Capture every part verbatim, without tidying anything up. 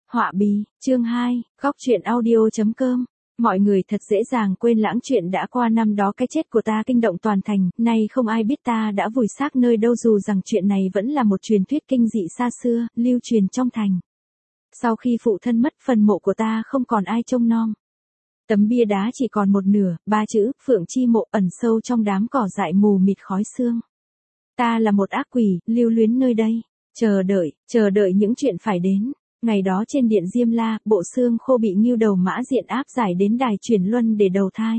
Họa bì, chương hai, góc truyện audio.com. Mọi người thật dễ dàng quên lãng chuyện đã qua năm đó cái chết của ta kinh động toàn thành, nay không ai biết ta đã vùi xác nơi đâu dù rằng chuyện này vẫn là một truyền thuyết kinh dị xa xưa, lưu truyền trong thành. Sau khi phụ thân mất phần mộ của ta không còn ai trông nom. Tấm bia đá chỉ còn một nửa, ba chữ, Phượng Chi Mộ ẩn sâu trong đám cỏ dại mù mịt khói sương. Ta là một ác quỷ, lưu luyến nơi đây, chờ đợi, chờ đợi những chuyện phải đến. Ngày đó trên điện Diêm La, bộ xương khô bị Ngưu Đầu Mã Diện áp giải đến đài chuyển luân để đầu thai.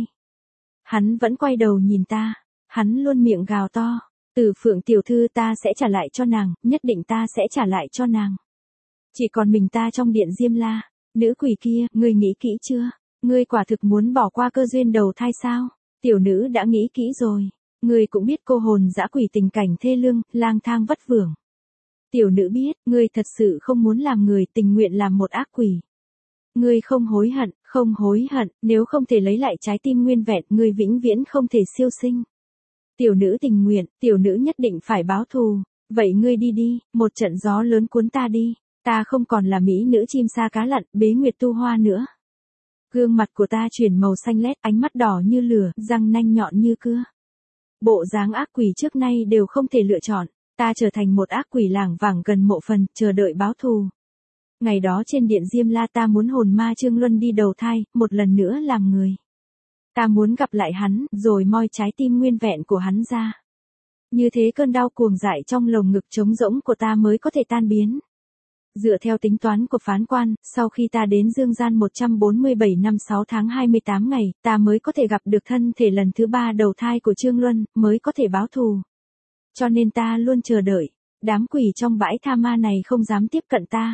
Hắn vẫn quay đầu nhìn ta, hắn luôn miệng gào to, Từ Phượng tiểu thư ta sẽ trả lại cho nàng, nhất định ta sẽ trả lại cho nàng. Chỉ còn mình ta trong điện Diêm La, nữ quỷ kia, ngươi nghĩ kỹ chưa? Ngươi quả thực muốn bỏ qua cơ duyên đầu thai sao? Tiểu nữ đã nghĩ kỹ rồi, ngươi cũng biết cô hồn dã quỷ tình cảnh thê lương, lang thang vất vưởng. Tiểu nữ biết, ngươi thật sự không muốn làm người, tình nguyện làm một ác quỷ. Ngươi không hối hận, không hối hận, nếu không thể lấy lại trái tim nguyên vẹn, ngươi vĩnh viễn không thể siêu sinh. Tiểu nữ tình nguyện, tiểu nữ nhất định phải báo thù. Vậy ngươi đi đi, một trận gió lớn cuốn ta đi. Ta không còn là mỹ nữ chim sa cá lặn, bế nguyệt tu hoa nữa. Gương mặt của ta chuyển màu xanh lét, ánh mắt đỏ như lửa, răng nanh nhọn như cưa. Bộ dáng ác quỷ trước nay đều không thể lựa chọn. Ta trở thành một ác quỷ lảng vảng gần mộ phần, chờ đợi báo thù. Ngày đó trên điện Diêm La ta muốn hồn ma Trương Luân đi đầu thai, một lần nữa làm người. Ta muốn gặp lại hắn, rồi moi trái tim nguyên vẹn của hắn ra. Như thế cơn đau cuồng dại trong lồng ngực trống rỗng của ta mới có thể tan biến. Dựa theo tính toán của phán quan, sau khi ta đến dương gian một trăm bốn mươi bảy năm sáu tháng hai mươi tám ngày, ta mới có thể gặp được thân thể lần thứ ba đầu thai của Trương Luân, mới có thể báo thù. Cho nên ta luôn chờ đợi, đám quỷ trong bãi tha ma này không dám tiếp cận ta.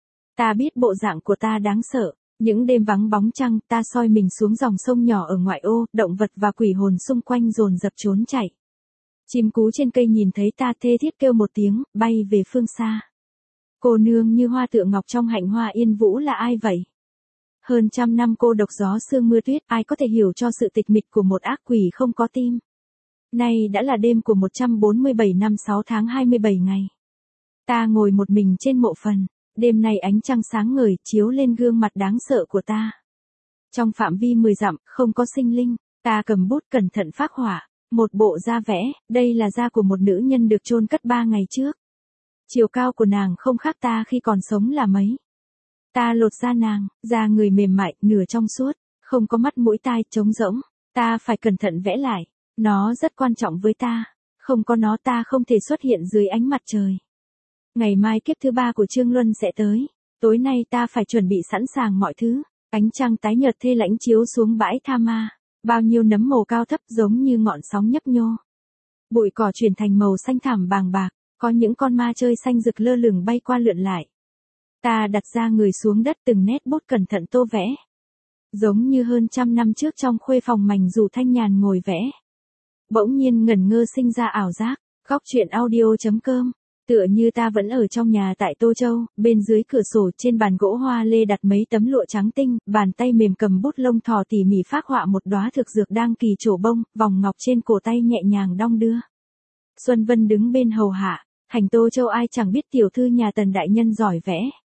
Ta biết bộ dạng của ta đáng sợ, những đêm vắng bóng trăng, ta soi mình xuống dòng sông nhỏ ở ngoại ô, động vật và quỷ hồn xung quanh dồn dập trốn chạy. Chim cú trên cây nhìn thấy ta thê thiết kêu một tiếng, bay về phương xa. Cô nương như hoa tựa ngọc trong hạnh hoa yên vũ là ai vậy? Hơn trăm năm cô độc gió sương mưa tuyết, ai có thể hiểu cho sự tịch mịch của một ác quỷ không có tim? Nay đã là đêm của một trăm bốn mươi bảy năm sáu tháng hai mươi bảy ngày. Ta ngồi một mình trên mộ phần, đêm nay ánh trăng sáng ngời chiếu lên gương mặt đáng sợ của ta. Trong phạm vi mười dặm, không có sinh linh, ta cầm bút cẩn thận phác họa, một bộ da vẽ, đây là da của một nữ nhân được chôn cất ba ngày trước. Chiều cao của nàng không khác ta khi còn sống là mấy. Ta lột da nàng, da người mềm mại, nửa trong suốt, không có mắt mũi tai, trống rỗng, ta phải cẩn thận vẽ lại. Nó rất quan trọng với ta, không có nó ta không thể xuất hiện dưới ánh mặt trời. Ngày mai kiếp thứ ba của Trương Luân sẽ tới, tối nay ta phải chuẩn bị sẵn sàng mọi thứ. Ánh trăng tái nhợt thê lãnh chiếu xuống bãi tha ma, bao nhiêu nấm mồ cao thấp giống như ngọn sóng nhấp nhô. Bụi cỏ chuyển thành màu xanh thẳm bàng bạc, có những con ma chơi xanh rực lơ lửng bay qua lượn lại. Ta đặt ra người xuống đất từng nét bút cẩn thận tô vẽ. Giống như hơn trăm năm trước trong khuê phòng mảnh dù thanh nhàn ngồi vẽ. Bỗng nhiên ngẩn ngơ sinh ra ảo giác, góc truyện audio.com, tựa như ta vẫn ở trong nhà tại Tô Châu, bên dưới cửa sổ trên bàn gỗ hoa lê đặt mấy tấm lụa trắng tinh, bàn tay mềm cầm bút lông thò tỉ mỉ phác họa một đóa thực dược đang kỳ trổ bông, vòng ngọc trên cổ tay nhẹ nhàng đong đưa. Xuân Vân đứng bên hầu hạ, hành Tô Châu ai chẳng biết tiểu thư nhà Tần đại nhân giỏi vẽ.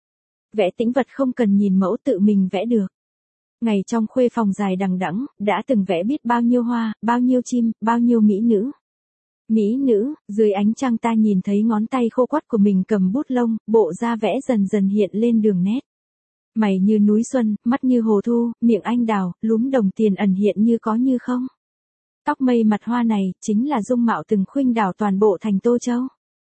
Vẽ tĩnh vật không cần nhìn mẫu tự mình vẽ được. Ngày trong khuê phòng dài đằng đẵng, đã từng vẽ biết bao nhiêu hoa, bao nhiêu chim, bao nhiêu mỹ nữ. Mỹ nữ, dưới ánh trăng ta nhìn thấy ngón tay khô quắt của mình cầm bút lông, bộ da vẽ dần dần hiện lên đường nét. Mày như núi xuân, mắt như hồ thu, miệng anh đào, lúm đồng tiền ẩn hiện như có như không. Tóc mây mặt hoa này, chính là dung mạo từng khuynh đảo toàn bộ thành Tô Châu.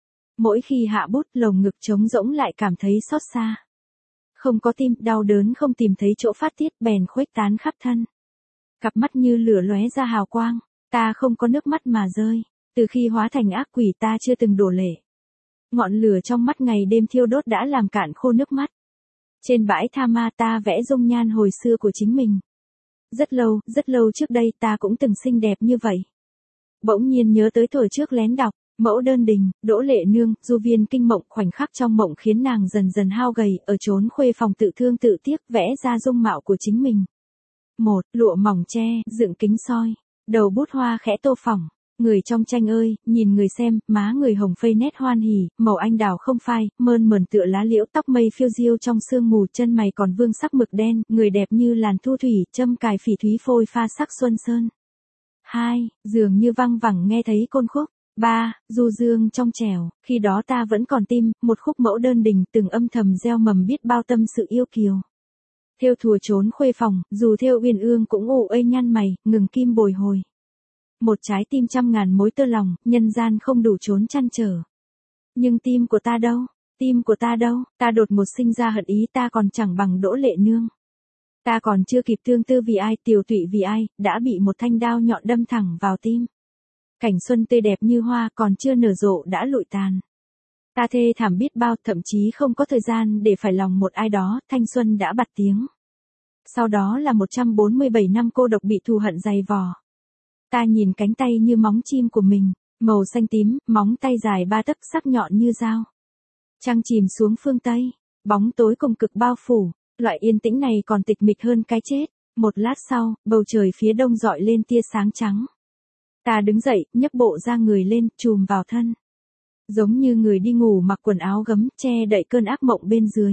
Mỗi khi hạ bút lồng ngực trống rỗng lại cảm thấy xót xa. Không có tim, đau đớn không tìm thấy chỗ phát tiết, bèn khuếch tán khắp thân. Cặp mắt như lửa lóe ra hào quang, ta không có nước mắt mà rơi, từ khi hóa thành ác quỷ ta chưa từng đổ lệ. Ngọn lửa trong mắt ngày đêm thiêu đốt đã làm cạn khô nước mắt. Trên bãi tha ma ta vẽ dung nhan hồi xưa của chính mình. Rất lâu, rất lâu trước đây ta cũng từng xinh đẹp như vậy. Bỗng nhiên nhớ tới tuổi trước lén đọc. Mẫu đơn đình, Đỗ Lệ Nương, Du Viên Kinh Mộng, khoảnh khắc trong mộng khiến nàng dần dần hao gầy, ở chốn khuê phòng tự thương tự tiếc vẽ ra dung mạo của chính mình. Một, lụa mỏng tre, dựng kính soi, đầu bút hoa khẽ tô phỏng, Người trong tranh ơi, nhìn người xem, má người hồng phây nét hoan hỉ, màu anh đào không phai, mơn mởn tựa lá liễu, tóc mây phiêu diêu trong sương mù, chân mày còn vương sắc mực đen, người đẹp như làn thu thủy, châm cài phỉ thúy phôi pha sắc xuân sơn. Hai, dường như văng vẳng nghe thấy côn khúc. Ba, du dương trong trẻo, khi đó ta vẫn còn tim, một khúc mẫu đơn đình, từng âm thầm gieo mầm biết bao tâm sự yêu kiều. Thêu thùa trốn khuê phòng, dù thêu uyên ương cũng ủ ây nhăn mày, ngừng kim bồi hồi. Một trái tim trăm ngàn mối tơ lòng, nhân gian không đủ trốn chăn trở. Nhưng tim của ta đâu, tim của ta đâu, ta đột ngột sinh ra hận ý, ta còn chẳng bằng Đỗ Lệ Nương. Ta còn chưa kịp thương tư vì ai, tiều tụy vì ai, đã bị một thanh đao nhọn đâm thẳng vào tim. Cảnh xuân tươi đẹp như hoa còn chưa nở rộ đã lụi tàn. Ta thê thảm biết bao, thậm chí không có thời gian để phải lòng một ai đó, thanh xuân đã bặt tiếng. Sau đó là một trăm bốn mươi bảy năm cô độc bị thù hận dày vò. Ta nhìn cánh tay như móng chim của mình, màu xanh tím, móng tay dài ba tấc sắc nhọn như dao. Trăng chìm xuống phương Tây, bóng tối cùng cực bao phủ, loại yên tĩnh này còn tịch mịch hơn cái chết. Một lát sau, bầu trời phía đông rọi lên tia sáng trắng. Ta đứng dậy, nhấc bộ da người lên, chùm vào thân. Giống như người đi ngủ mặc quần áo gấm, che đậy cơn ác mộng bên dưới.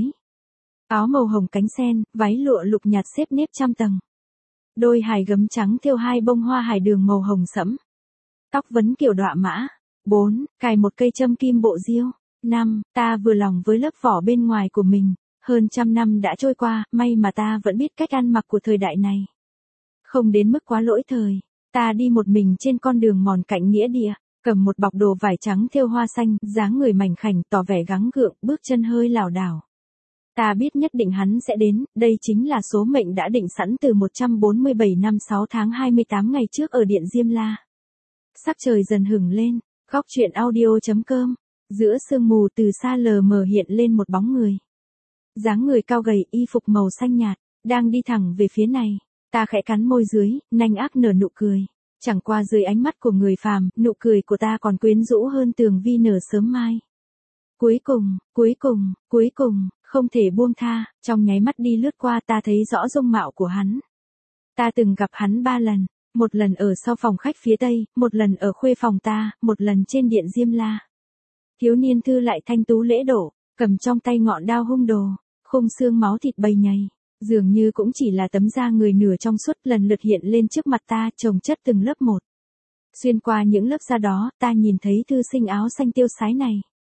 Áo màu hồng cánh sen, váy lụa lục nhạt xếp nếp trăm tầng. Đôi hài gấm trắng thêu hai bông hoa hải đường màu hồng sẫm. Tóc vấn kiểu đọa mã. Bốn, cài một cây châm kim bộ diêu. Năm, ta vừa lòng với lớp vỏ bên ngoài của mình. Hơn trăm năm đã trôi qua, may mà ta vẫn biết cách ăn mặc của thời đại này. Không đến mức quá lỗi thời. Ta đi một mình trên con đường mòn cạnh nghĩa địa, cầm một bọc đồ vải trắng thêu hoa xanh, dáng người mảnh khảnh, tỏ vẻ gắng gượng, bước chân hơi lảo đảo. Ta biết nhất định hắn sẽ đến, đây chính là số mệnh đã định sẵn từ một trăm bốn mươi bảy năm sáu tháng hai mươi tám ngày trước ở Điện Diêm La. Sắc trời dần hửng lên, góc truyện audio chấm com, giữa sương mù từ xa lờ mờ hiện lên một bóng người. Dáng người cao gầy, y phục màu xanh nhạt, đang đi thẳng về phía này. Ta khẽ cắn môi dưới, nanh ác nở nụ cười. Chẳng qua dưới ánh mắt của người phàm, nụ cười của ta còn quyến rũ hơn tường vi nở sớm mai. Cuối cùng, cuối cùng, cuối cùng, không thể buông tha, trong nháy mắt đi lướt qua ta thấy rõ dung mạo của hắn. Ta từng gặp hắn ba lần, một lần ở sau phòng khách phía tây, một lần ở khuê phòng ta, một lần trên Điện Diêm La. Thiếu niên thư lại thanh tú lễ độ, cầm trong tay ngọn đao hung đồ, khung xương máu thịt bầy nhầy. Dường như cũng chỉ là tấm da người nửa trong suốt lần lượt hiện lên trước mặt ta, chồng chất từng lớp một. Xuyên qua những lớp da đó, ta nhìn thấy thư sinh áo xanh tiêu sái này.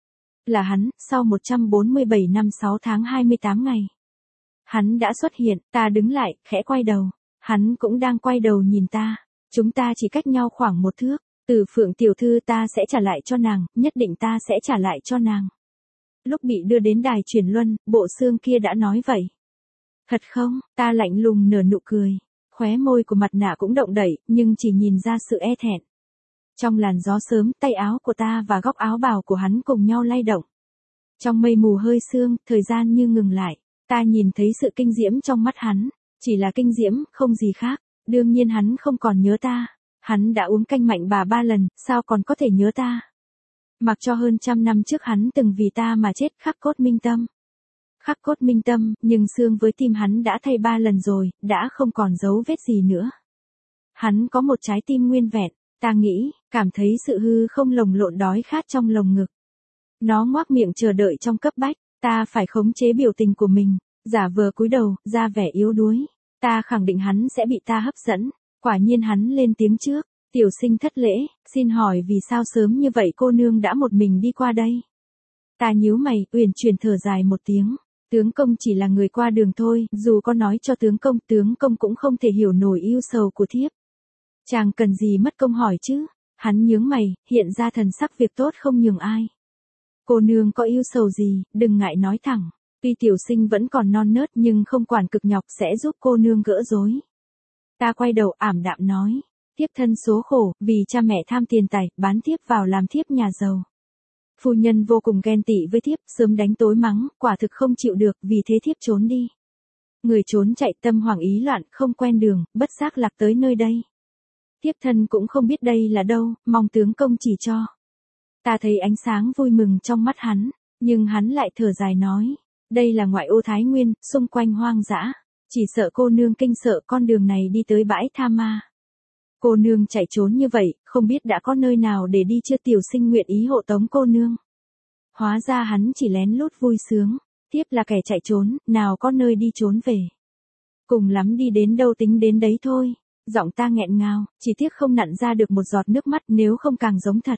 Là hắn, sau một trăm bốn mươi bảy năm sáu tháng hai mươi tám ngày. Hắn đã xuất hiện, ta đứng lại, khẽ quay đầu. Hắn cũng đang quay đầu nhìn ta. Chúng ta chỉ cách nhau khoảng một thước. Từ Phượng tiểu thư ta sẽ trả lại cho nàng, nhất định ta sẽ trả lại cho nàng. Lúc bị đưa đến đài chuyển luân, bộ xương kia đã nói vậy. Thật không, ta lạnh lùng nở nụ cười. Khóe môi của mặt nạ cũng động đậy, nhưng chỉ nhìn ra sự e thẹn. Trong làn gió sớm, tay áo của ta và góc áo bào của hắn cùng nhau lay động. Trong mây mù hơi sương, thời gian như ngừng lại. Ta nhìn thấy sự kinh diễm trong mắt hắn. Chỉ là kinh diễm, không gì khác. Đương nhiên hắn không còn nhớ ta. Hắn đã uống canh mạnh bà ba lần, sao còn có thể nhớ ta. Mặc cho hơn trăm năm trước hắn từng vì ta mà chết, khắc cốt minh tâm. Khắc cốt minh tâm, nhưng xương với tim hắn đã thay ba lần rồi, đã không còn dấu vết gì nữa. Hắn có một trái tim nguyên vẹn, ta nghĩ, cảm thấy sự hư không lồng lộn đói khát trong lồng ngực. Nó ngoác miệng chờ đợi trong cấp bách, ta phải khống chế biểu tình của mình, giả vờ cúi đầu, ra vẻ yếu đuối. Ta khẳng định hắn sẽ bị ta hấp dẫn, quả nhiên hắn lên tiếng trước, tiểu sinh thất lễ, xin hỏi vì sao sớm như vậy cô nương đã một mình đi qua đây. Ta nhíu mày, uyển chuyển thở dài một tiếng. Tướng công chỉ là người qua đường thôi, dù có nói cho tướng công, tướng công cũng không thể hiểu nổi yêu sầu của thiếp. Chàng cần gì mất công hỏi chứ? Hắn nhướng mày, hiện ra thần sắc việc tốt không nhường ai. Cô nương có yêu sầu gì, đừng ngại nói thẳng. Tuy tiểu sinh vẫn còn non nớt nhưng không quản cực nhọc sẽ giúp cô nương gỡ rối. Ta quay đầu ảm đạm nói. Thiếp thân số khổ, vì cha mẹ tham tiền tài, bán thiếp vào làm thiếp nhà giàu. Phu nhân vô cùng ghen tị với thiếp, sớm đánh tối mắng, quả thực không chịu được, vì thế thiếp trốn đi. Người trốn chạy tâm hoảng ý loạn, không quen đường, bất giác lạc tới nơi đây. Thiếp thân cũng không biết đây là đâu, mong tướng công chỉ cho. Ta thấy ánh sáng vui mừng trong mắt hắn, nhưng hắn lại thở dài nói, đây là ngoại ô Thái Nguyên, xung quanh hoang dã, chỉ sợ cô nương kinh sợ con đường này đi tới bãi Tha Ma. Cô nương chạy trốn như vậy, không biết đã có nơi nào để đi chưa, tiểu sinh nguyện ý hộ tống cô nương. Hóa ra hắn chỉ lén lút vui sướng, tiếp là kẻ chạy trốn, nào có nơi đi trốn về. Cùng lắm đi đến đâu tính đến đấy thôi. Giọng ta nghẹn ngào, chỉ tiếc không nặn ra được một giọt nước mắt, nếu không càng giống thật.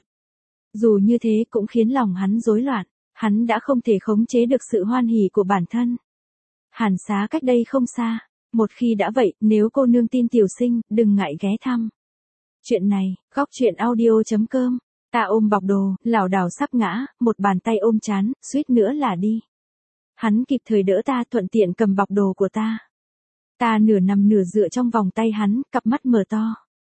Dù như thế cũng khiến lòng hắn rối loạn, hắn đã không thể khống chế được sự hoan hỉ của bản thân. Hàn Xá cách đây không xa, một khi đã vậy, nếu cô nương tin tiểu sinh, đừng ngại ghé thăm. Chuyện này, góc chuyện audio chấm com. Ta ôm bọc đồ, lảo đảo sắp ngã, một bàn tay ôm trán, suýt nữa là đi. Hắn kịp thời đỡ ta, thuận tiện cầm bọc đồ của ta. Ta nửa nằm nửa dựa trong vòng tay hắn, cặp mắt mở to.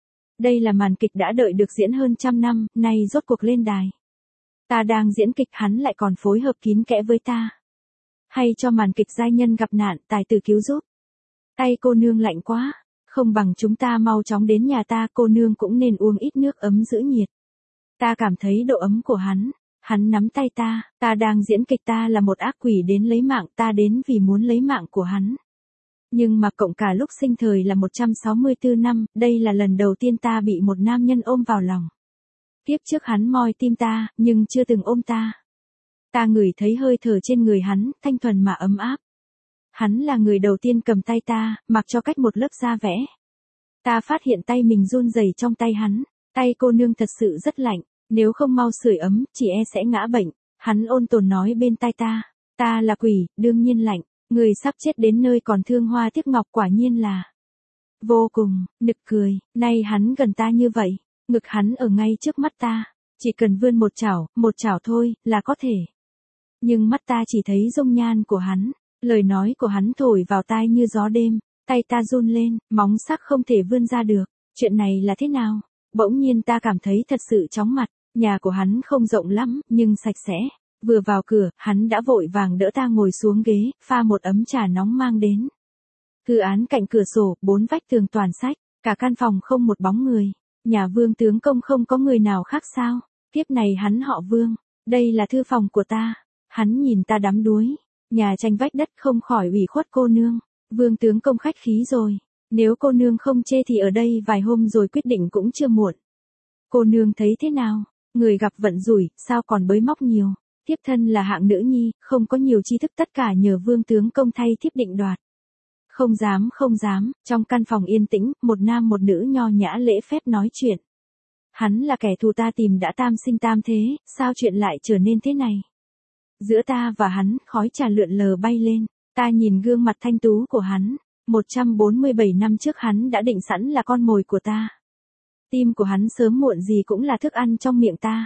Đây là màn kịch đã đợi được diễn hơn trăm năm, nay rốt cuộc lên đài. Ta đang diễn kịch, hắn lại còn phối hợp kín kẽ với ta. Hay cho màn kịch giai nhân gặp nạn, tài tử cứu giúp. Tay cô nương lạnh quá, không bằng chúng ta mau chóng đến nhà ta, cô nương cũng nên uống ít nước ấm giữ nhiệt. Ta cảm thấy độ ấm của hắn, hắn nắm tay ta, ta đang diễn kịch, ta là một ác quỷ đến lấy mạng, ta đến vì muốn lấy mạng của hắn. Nhưng mà cộng cả lúc sinh thời là một trăm sáu mươi tư năm, đây là lần đầu tiên ta bị một nam nhân ôm vào lòng. Tiếp trước hắn moi tim ta, nhưng chưa từng ôm ta. Ta ngửi thấy hơi thở trên người hắn, thanh thuần mà ấm áp. Hắn là người đầu tiên cầm tay ta, mặc cho cách một lớp da vẽ. Ta phát hiện tay mình run rẩy trong tay hắn, tay cô nương thật sự rất lạnh, nếu không mau sưởi ấm, chỉ e sẽ ngã bệnh. Hắn ôn tồn nói bên tai ta, ta là quỷ, đương nhiên lạnh. Người sắp chết đến nơi còn thương hoa tiếc ngọc, quả nhiên là vô cùng nực cười. Nay hắn gần ta như vậy, ngực hắn ở ngay trước mắt ta, chỉ cần vươn một chảo, một chảo thôi là có thể. Nhưng mắt ta chỉ thấy dung nhan của hắn, lời nói của hắn thổi vào tai như gió đêm, tay ta run lên, móng sắc không thể vươn ra được. Chuyện này là thế nào? Bỗng nhiên ta cảm thấy thật sự chóng mặt. Nhà của hắn không rộng lắm, nhưng sạch sẽ. Vừa vào cửa, hắn đã vội vàng đỡ ta ngồi xuống ghế, pha một ấm trà nóng mang đến. Thư án cạnh cửa sổ, bốn vách tường toàn sách, cả căn phòng không một bóng người. Nhà Vương tướng công không có người nào khác sao? Tiếp này hắn họ Vương, đây là thư phòng của ta. Hắn nhìn ta đắm đuối, nhà tranh vách đất, không khỏi ủy khuất cô nương. Vương tướng công khách khí rồi, nếu cô nương không chê thì ở đây vài hôm rồi quyết định cũng chưa muộn. Cô nương thấy thế nào? Người gặp vận rủi, sao còn bới móc nhiều? Thiếp thân là hạng nữ nhi, không có nhiều tri thức, tất cả nhờ Vương tướng công thay thiếp định đoạt. Không dám không dám, trong căn phòng yên tĩnh, một nam một nữ nho nhã lễ phép nói chuyện. Hắn là kẻ thù ta tìm đã tam sinh tam thế, sao chuyện lại trở nên thế này? Giữa ta và hắn, khói trà lượn lờ bay lên, ta nhìn gương mặt thanh tú của hắn, một trăm bốn mươi bảy năm trước hắn đã định sẵn là con mồi của ta. Tim của hắn sớm muộn gì cũng là thức ăn trong miệng ta.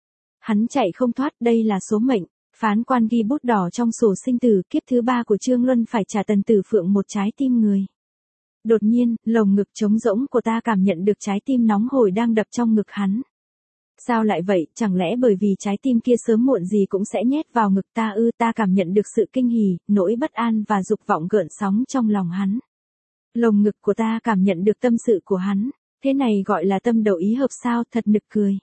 Hắn chạy không thoát, đây là số mệnh, phán quan ghi bút đỏ trong sổ sinh tử, kiếp thứ ba của Trương Luân phải trả Tần Tử Phượng một trái tim người. Đột nhiên, lồng ngực trống rỗng của ta cảm nhận được trái tim nóng hổi đang đập trong ngực hắn. Sao lại vậy, chẳng lẽ bởi vì trái tim kia sớm muộn gì cũng sẽ nhét vào ngực ta ư? Ta cảm nhận được sự kinh hỉ, nỗi bất an và dục vọng gợn sóng trong lòng hắn. Lồng ngực của ta cảm nhận được tâm sự của hắn, thế này gọi là tâm đầu ý hợp sao, thật nực cười.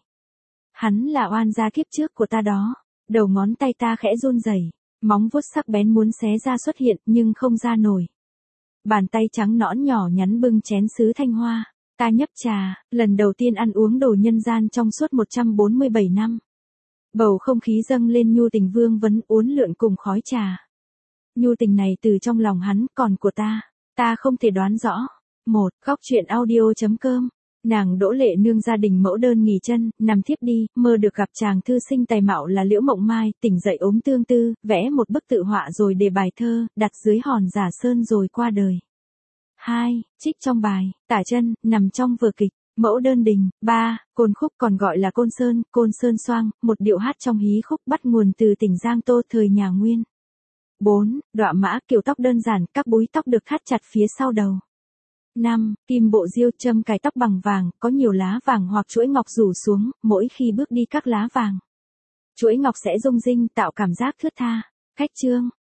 Hắn là oan gia kiếp trước của ta đó. Đầu ngón tay ta khẽ run rẩy, móng vuốt sắc bén muốn xé ra xuất hiện, nhưng không ra nổi. Bàn tay trắng nõn nhỏ nhắn bưng chén sứ thanh hoa. Ta nhấp trà, lần đầu tiên ăn uống đồ nhân gian trong suốt một trăm bốn mươi bảy năm. Bầu không khí dâng lên nhu tình vương vấn uốn lượn cùng khói trà. Nhu tình này từ trong lòng hắn, còn của ta, ta không thể đoán rõ. Một, góc chuyện audio chấm com. Nàng Đỗ Lệ Nương gia đình mẫu đơn nghỉ chân, nằm thiếp đi, mơ được gặp chàng thư sinh tài mạo là Liễu Mộng Mai, tỉnh dậy ốm tương tư, vẽ một bức tự họa rồi đề bài thơ, đặt dưới hòn giả sơn rồi qua đời. Hai, trích trong bài, tả chân, nằm trong vở kịch, Mẫu đơn đình. Ba, côn khúc còn gọi là côn sơn, côn sơn xoang, một điệu hát trong hí khúc bắt nguồn từ tỉnh Giang Tô thời nhà Nguyên. Bốn, đọa mã, kiểu tóc đơn giản, các búi tóc được thắt chặt phía sau đầu. Năm, kim bộ diêu, châm cài tóc bằng vàng, có nhiều lá vàng hoặc chuỗi ngọc rủ xuống, mỗi khi bước đi các lá vàng. Chuỗi ngọc sẽ rung rinh tạo cảm giác thướt tha. Khách trương,